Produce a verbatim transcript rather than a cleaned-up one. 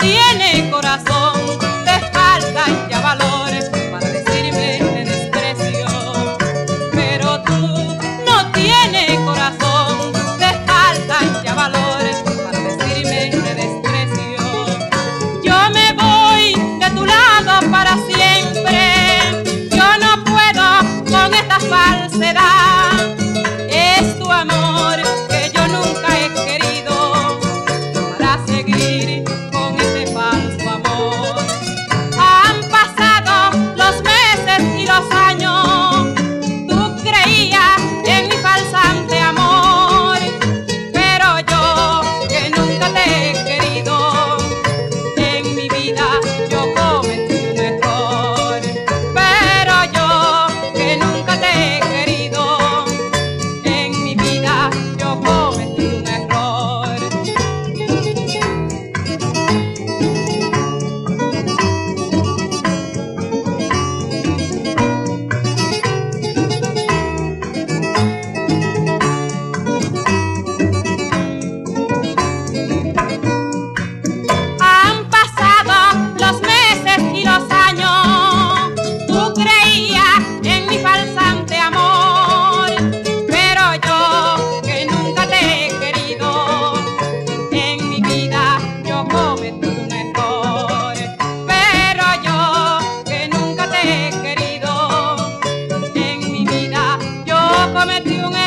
tiene corazón, te faltan ya valores para decirme te desprecio. Pero tú no tienes corazón, te faltan ya valores para decirme te desprecio. Yo me voy de tu lado para siempre, yo no puedo con esta falsedad. Es tu amor que yo nunca he querido para seguir con este falso amor. Han pasado los meses y los años, tú creías en mi falsante amor, pero yo que nunca te he querido, en mi vida yo cometí un error. Pero yo que nunca te he querido, en mi vida yo cometí un error. Han pasado los meses y los años, tú creías en mi falsante amor, pero yo que nunca te he querido, en mi vida yo cometí un error. Pero yo que nunca te he querido, en mi vida yo cometí un error.